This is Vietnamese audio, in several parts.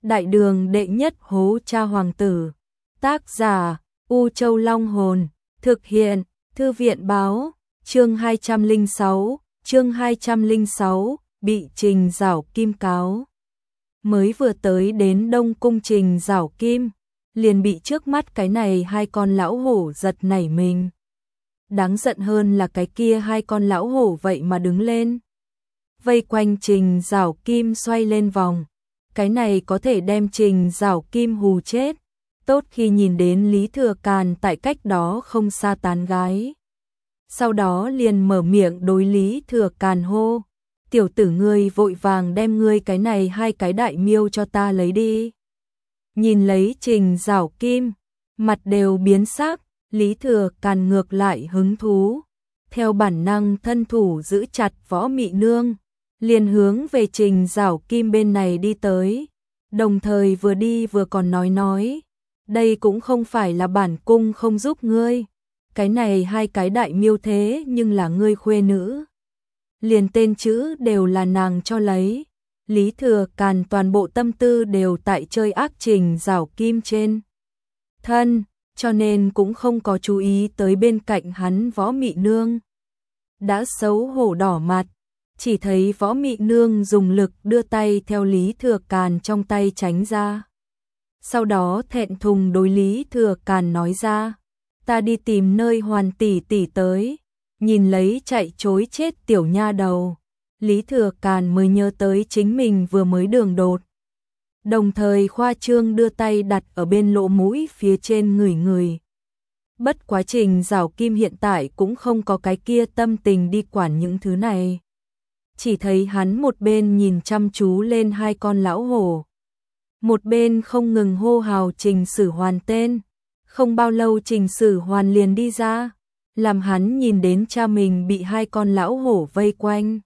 Đại đường đệ nhất hố cha hoàng tử. Tác giả U Châu Long Hồn. Thực hiện Thư viện Báo. Chương 206, bị Trình Giảo Kim cáo. Mới vừa tới đến Đông Cung Trình Giảo Kim, liền bị trước mắt cái này hai con lão hổ giật nảy mình. Đáng giận hơn là cái kia hai con lão hổ vậy mà đứng lên, vây quanh Trình Giảo Kim xoay lên vòng. Cái này có thể đem Trình Giảo Kim hù chết. Tốt khi nhìn đến Lý Thừa Càn tại cách đó không xa tán gái. Sau đó liền mở miệng đối Lý Thừa Càn hô: "Tiểu tử ngươi vội vàng đem ngươi cái này hai cái đại miêu cho ta lấy đi." Nhìn lấy Trình Giảo Kim, mặt đều biến sắc, Lý Thừa Càn ngược lại hứng thú. Theo bản năng thân thủ giữ chặt Võ Mị Nương, liền hướng về Trình Giảo Kim bên này đi tới. Đồng thời vừa đi vừa còn nói, đây cũng không phải là bản cung không giúp ngươi. Cái này hai cái đại miêu thế nhưng là ngươi khuê nữ. Liền tên chữ đều là nàng cho lấy. Lý Thừa Càn toàn bộ tâm tư đều tại chơi ác Trình Giảo Kim trên thân, cho nên cũng không có chú ý tới bên cạnh hắn Võ Mị Nương. Đã xấu hổ đỏ mặt, chỉ thấy Võ Mị Nương dùng lực đưa tay theo Lý Thừa Càn trong tay tránh ra. Sau đó thẹn thùng đối Lý Thừa Càn nói ra: "Ta đi tìm nơi Hoàn tỷ tỷ tới." Nhìn lấy chạy trối chết tiểu nha đầu, Lý Thừa Càn mới nhớ tới chính mình vừa mới đường đột. Đồng thời khoa trương đưa tay đặt ở bên lỗ mũi phía trên ngửi. Bất quá Trình Giảo Kim hiện tại cũng không có cái kia tâm tình đi quản những thứ này. Chỉ thấy hắn một bên nhìn chăm chú lên hai con lão hổ, một bên không ngừng hô hào Trình Sử Hoàn tên. Không bao lâu Trình Sử Hoàn liền đi ra, làm hắn nhìn đến cha mình bị hai con lão hổ vây quanh.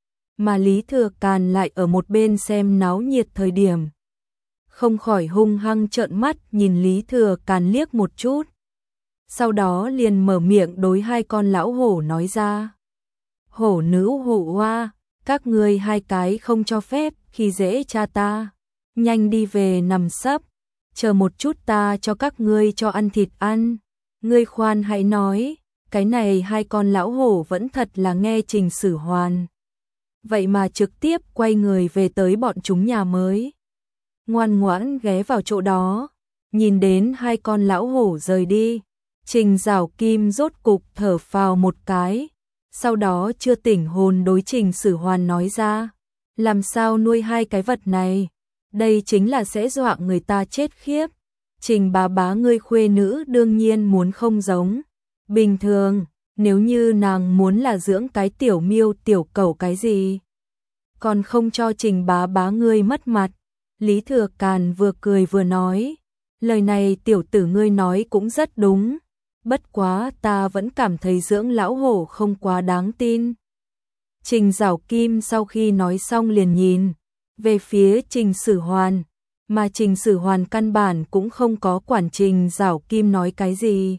Mà Lý Thừa Càn lại ở một bên xem náo nhiệt thời điểm, không khỏi hung hăng trợn mắt nhìn Lý Thừa Càn liếc một chút. Sau đó liền mở miệng đối hai con lão hổ nói ra: "Hổ nữ hổ hoa, các ngươi hai cái không cho phép khi dễ cha ta. Nhanh đi về nằm sấp, chờ một chút ta cho các ngươi cho ăn thịt ăn." Ngươi khoan hãy nói, cái này hai con lão hổ vẫn thật là nghe Trình Sử Hoàn. Vậy mà trực tiếp quay người về tới bọn chúng nhà mới. Ngoan ngoãn ghé vào chỗ đó, nhìn đến hai con lão hổ rời đi. Trình Giảo Kim rốt cục thở phào một cái. Sau đó chưa tỉnh hồn đối Trình Sử Hoàn nói ra: "Làm sao nuôi hai cái vật này? Đây chính là sẽ dọa người ta chết khiếp. Trình bá bá ngươi khuê nữ đương nhiên muốn không giống bình thường, nếu như nàng muốn là dưỡng cái tiểu miêu tiểu cẩu cái gì, còn không cho Trình bá bá ngươi mất mặt." Lý Thừa Càn vừa cười vừa nói: "Lời này tiểu tử ngươi nói cũng rất đúng, bất quá ta vẫn cảm thấy dưỡng lão hổ không quá đáng tin." Trình Giảo Kim sau khi nói xong liền nhìn về phía Trình Sử Hoàn, mà Trình Sử Hoàn căn bản cũng không có quản Trình Giảo Kim nói cái gì,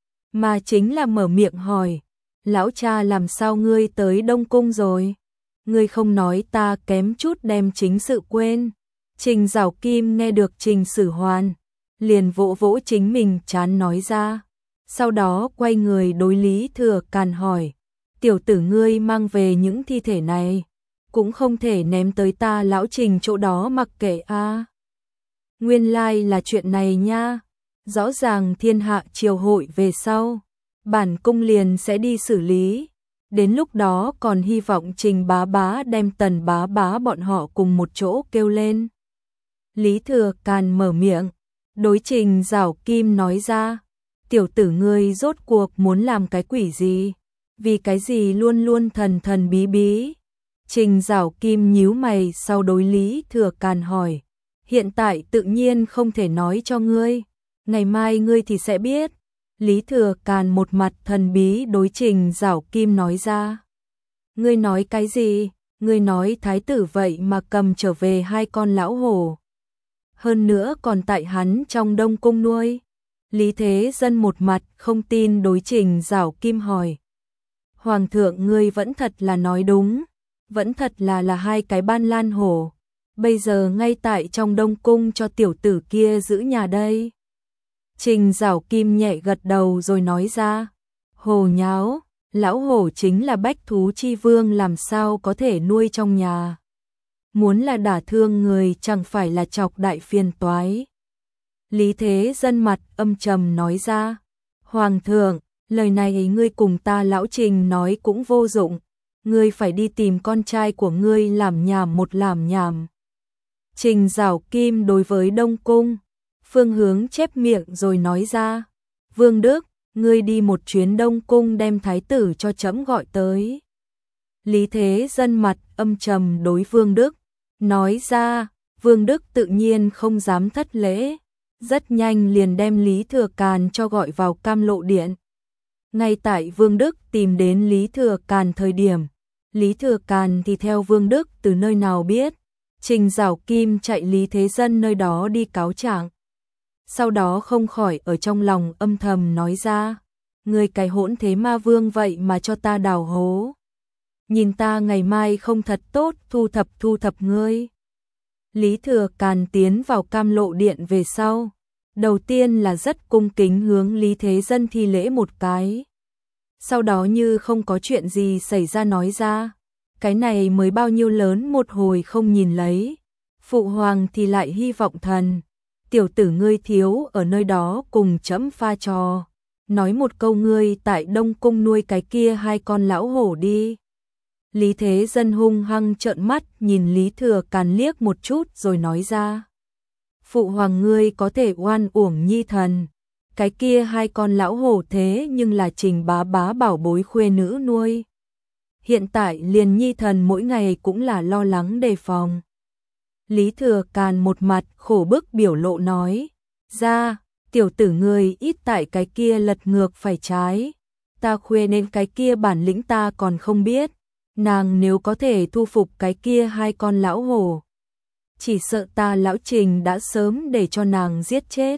mà chính là mở miệng hỏi: "Lão cha làm sao ngươi tới Đông Cung rồi? Ngươi không nói ta kém chút đem chính sự quên." Trình Giảo Kim nghe được Trình Sử Hoàn, liền vỗ vỗ chính mình trán nói ra. Sau đó quay người đối Lý Thừa Càn hỏi: "Tiểu tử ngươi mang về những thi thể này, cũng không thể ném tới ta lão Trình chỗ đó mặc kệ a." Nguyên lai là chuyện này nha. Rõ ràng thiên hạ triều hội về sau, bản cung liền sẽ đi xử lý. Đến lúc đó còn hy vọng Trình bá bá đem Tần bá bá bọn họ cùng một chỗ kêu lên. Lý Thừa Càn mở miệng, đối Trình Giảo Kim nói ra: "Tiểu tử ngươi rốt cuộc muốn làm cái quỷ gì? Vì cái gì luôn luôn thần thần bí bí?" Trình Giảo Kim nhíu mày sau đối Lý Thừa Càn hỏi: "Hiện tại tự nhiên không thể nói cho ngươi, ngày mai ngươi thì sẽ biết." Lý Thừa Càn một mặt thần bí đối Trình Giảo Kim nói ra: "Ngươi nói cái gì? Ngươi nói thái tử vậy mà cầm trở về hai con lão hổ, hơn nữa còn tại hắn trong Đông Cung nuôi?" Lý Thế Dân một mặt không tin đối Trình Giảo Kim hỏi: "Hoàng thượng ngươi vẫn thật là nói đúng, vẫn thật là hai cái ban lan hổ." bây giờ ngay tại trong Đông Cung cho tiểu tử kia giữ nhà đây. Trình Giảo Kim nhẹ gật đầu rồi nói ra, hồ nháo, lão hổ chính là bách thú chi vương làm sao có thể nuôi trong nhà. Muốn là đả thương người chẳng phải là chọc đại phiền toái. Lý Thế Dân mặt âm trầm nói ra, Hoàng thượng, lời này ngươi cùng ta lão Trình nói cũng vô dụng, ngươi phải đi tìm con trai của ngươi làm nhảm một làm nhảm. Trình Giảo Kim đối với Đông Cung, Phương Hướng chép miệng rồi nói ra, Vương Đức, ngươi đi một chuyến Đông Cung đem thái tử cho trẫm gọi tới. Lý Thế Dân mặt âm trầm đối Vương Đức, nói ra, Vương Đức tự nhiên không dám thất lễ, rất nhanh liền đem Lý Thừa Càn cho gọi vào Cam Lộ Điện. Ngay tại Vương Đức tìm đến Lý Thừa Càn thời điểm, Lý Thừa Càn thì theo Vương Đức từ nơi nào biết, Trình Giảo Kim chạy Lý Thế Dân nơi đó đi cáo trạng. Sau đó không khỏi ở trong lòng âm thầm nói ra, người cái hỗn thế ma vương vậy mà cho ta đào hố. Nhìn ta ngày mai không thật tốt thu thập ngươi. Lý Thừa Càn tiến vào Cam Lộ Điện về sau. Đầu tiên là rất cung kính hướng Lý Thế Dân thi lễ một cái. Sau đó như không có chuyện gì xảy ra nói ra. Cái này mới bao nhiêu lớn một hồi không nhìn lấy. Phụ hoàng thì lại hy vọng thần. Tiểu tử ngươi thiếu ở nơi đó cùng trẫm pha trò. Nói một câu ngươi tại Đông Cung nuôi cái kia hai con lão hổ đi. Lý Thế Dân hung hăng trợn mắt nhìn Lý Thừa Càn liếc một chút rồi nói ra. Phụ hoàng ngươi có thể oan uổng nhi thần. Cái kia hai con lão hổ thế nhưng là Trình bá bá bảo bối khuê nữ nuôi. Hiện tại liền nhi thần mỗi ngày cũng là lo lắng đề phòng. Lý Thừa Càn một mặt khổ bức biểu lộ nói. Ra, tiểu tử ngươi ít tại cái kia lật ngược phải trái. Ta khuê nên cái kia bản lĩnh ta còn không biết. Nàng nếu có thể thu phục cái kia hai con lão hổ, chỉ sợ ta lão Trình đã sớm để cho nàng giết chết.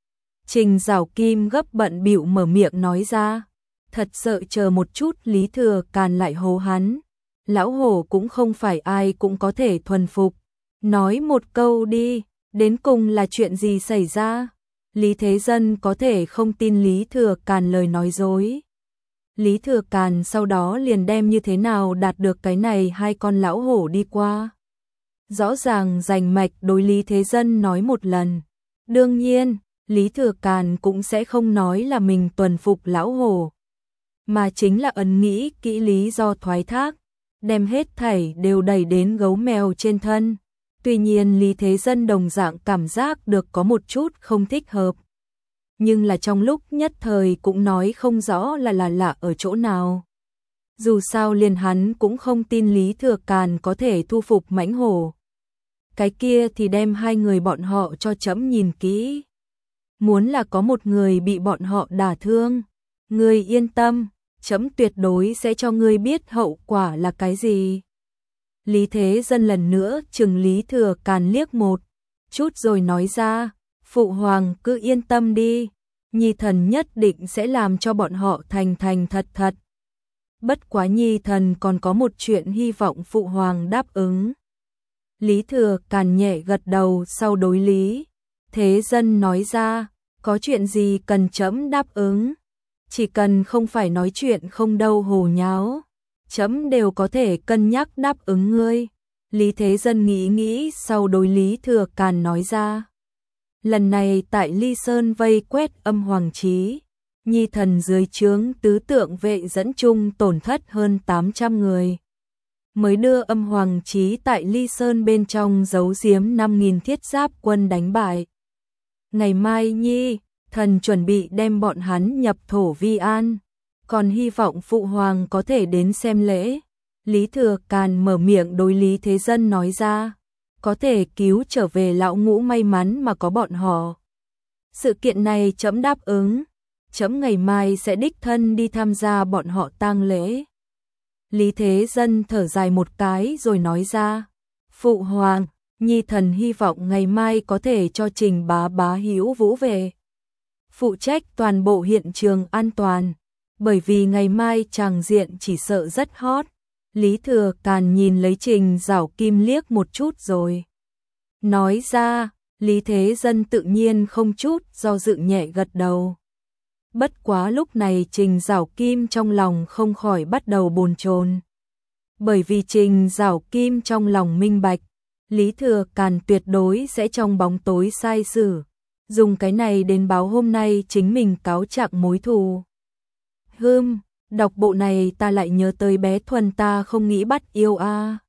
Trình Giảo Kim gấp bận bịu mở miệng nói ra, thật sợ chờ một chút Lý Thừa Càn lại hô hắn. Lão hổ cũng không phải ai cũng có thể thuần phục. Nói một câu đi, đến cùng là chuyện gì xảy ra? Lý Thế Dân có thể không tin Lý Thừa Càn lời nói dối. Lý Thừa Càn sau đó liền đem như thế nào đạt được cái này hai con lão hổ đi qua. Rõ ràng rành mạch đối Lý Thế Dân nói một lần. Đương nhiên, Lý Thừa Càn cũng sẽ không nói là mình tuần phục lão hổ, mà chính là ẩn nghĩ kỹ lý do thoái thác, đem hết thảy đều đẩy đến gấu mèo trên thân. Tuy nhiên Lý Thế Dân đồng dạng cảm giác được có một chút không thích hợp. Nhưng là trong lúc nhất thời cũng nói không rõ là lạ ở chỗ nào. Dù sao liền hắn cũng không tin Lý Thừa Càn có thể thu phục mãnh hổ. Cái kia thì đem hai người bọn họ cho trẫm nhìn kỹ. Muốn là có một người bị bọn họ đả thương, ngươi yên tâm, trẫm tuyệt đối sẽ cho ngươi biết hậu quả là cái gì. Lý Thế Dân lần nữa chừng Lý Thừa Càn liếc một chút rồi nói ra, phụ hoàng cứ yên tâm đi, nhi thần nhất định sẽ làm cho bọn họ thành thành thật thật. Bất quá nhi thần còn có một chuyện hy vọng phụ hoàng đáp ứng. Lý Thừa Càn nhẹ gật đầu sau đối Lý Thế Dân nói ra, có chuyện gì cần trẫm đáp ứng, chỉ cần không phải nói chuyện không đâu hồ nháo, trẫm đều có thể cân nhắc đáp ứng ngươi. Lý Thế Dân nghĩ nghĩ sau đối Lý Thừa Càn nói ra. Lần này tại Ly Sơn vây quét âm hoàng trí, nhi thần dưới trướng tứ tượng vệ dẫn chung tổn thất hơn 800 người. Mới đưa âm hoàng trí tại Ly Sơn bên trong giấu giếm 5.000 thiết giáp quân đánh bại. Ngày mai nhi, thần chuẩn bị đem bọn hắn nhập thổ vi an, còn hy vọng phụ hoàng có thể đến xem lễ. Lý Thừa Càn mở miệng đối Lý Thế Dân nói ra, có thể cứu trở về lão ngũ may mắn mà có bọn họ. Sự kiện này trẫm đáp ứng, trẫm ngày mai sẽ đích thân đi tham gia bọn họ tang lễ. Lý Thế Dân thở dài một cái rồi nói ra, phụ hoàng, nhi thần hy vọng ngày mai có thể cho Trình bá bá Hữu Vũ về, phụ trách toàn bộ hiện trường an toàn, bởi vì ngày mai tràng diện chỉ sợ rất hot. Lý Thừa Càn nhìn lấy Trình Giảo Kim liếc một chút rồi nói ra, Lý Thế Dân tự nhiên không chút do dự nhẹ gật đầu. Bất quá lúc này Trình Giảo Kim trong lòng không khỏi bắt đầu bồn chồn. Bởi vì Trình Giảo Kim trong lòng minh bạch, Lý Thừa Càn tuyệt đối sẽ trong bóng tối sai sử, dùng cái này đến báo hôm nay chính mình cáo trạng mối thù. Đọc bộ này ta lại nhớ tới bé Thuần ta không nghĩ bắt yêu a.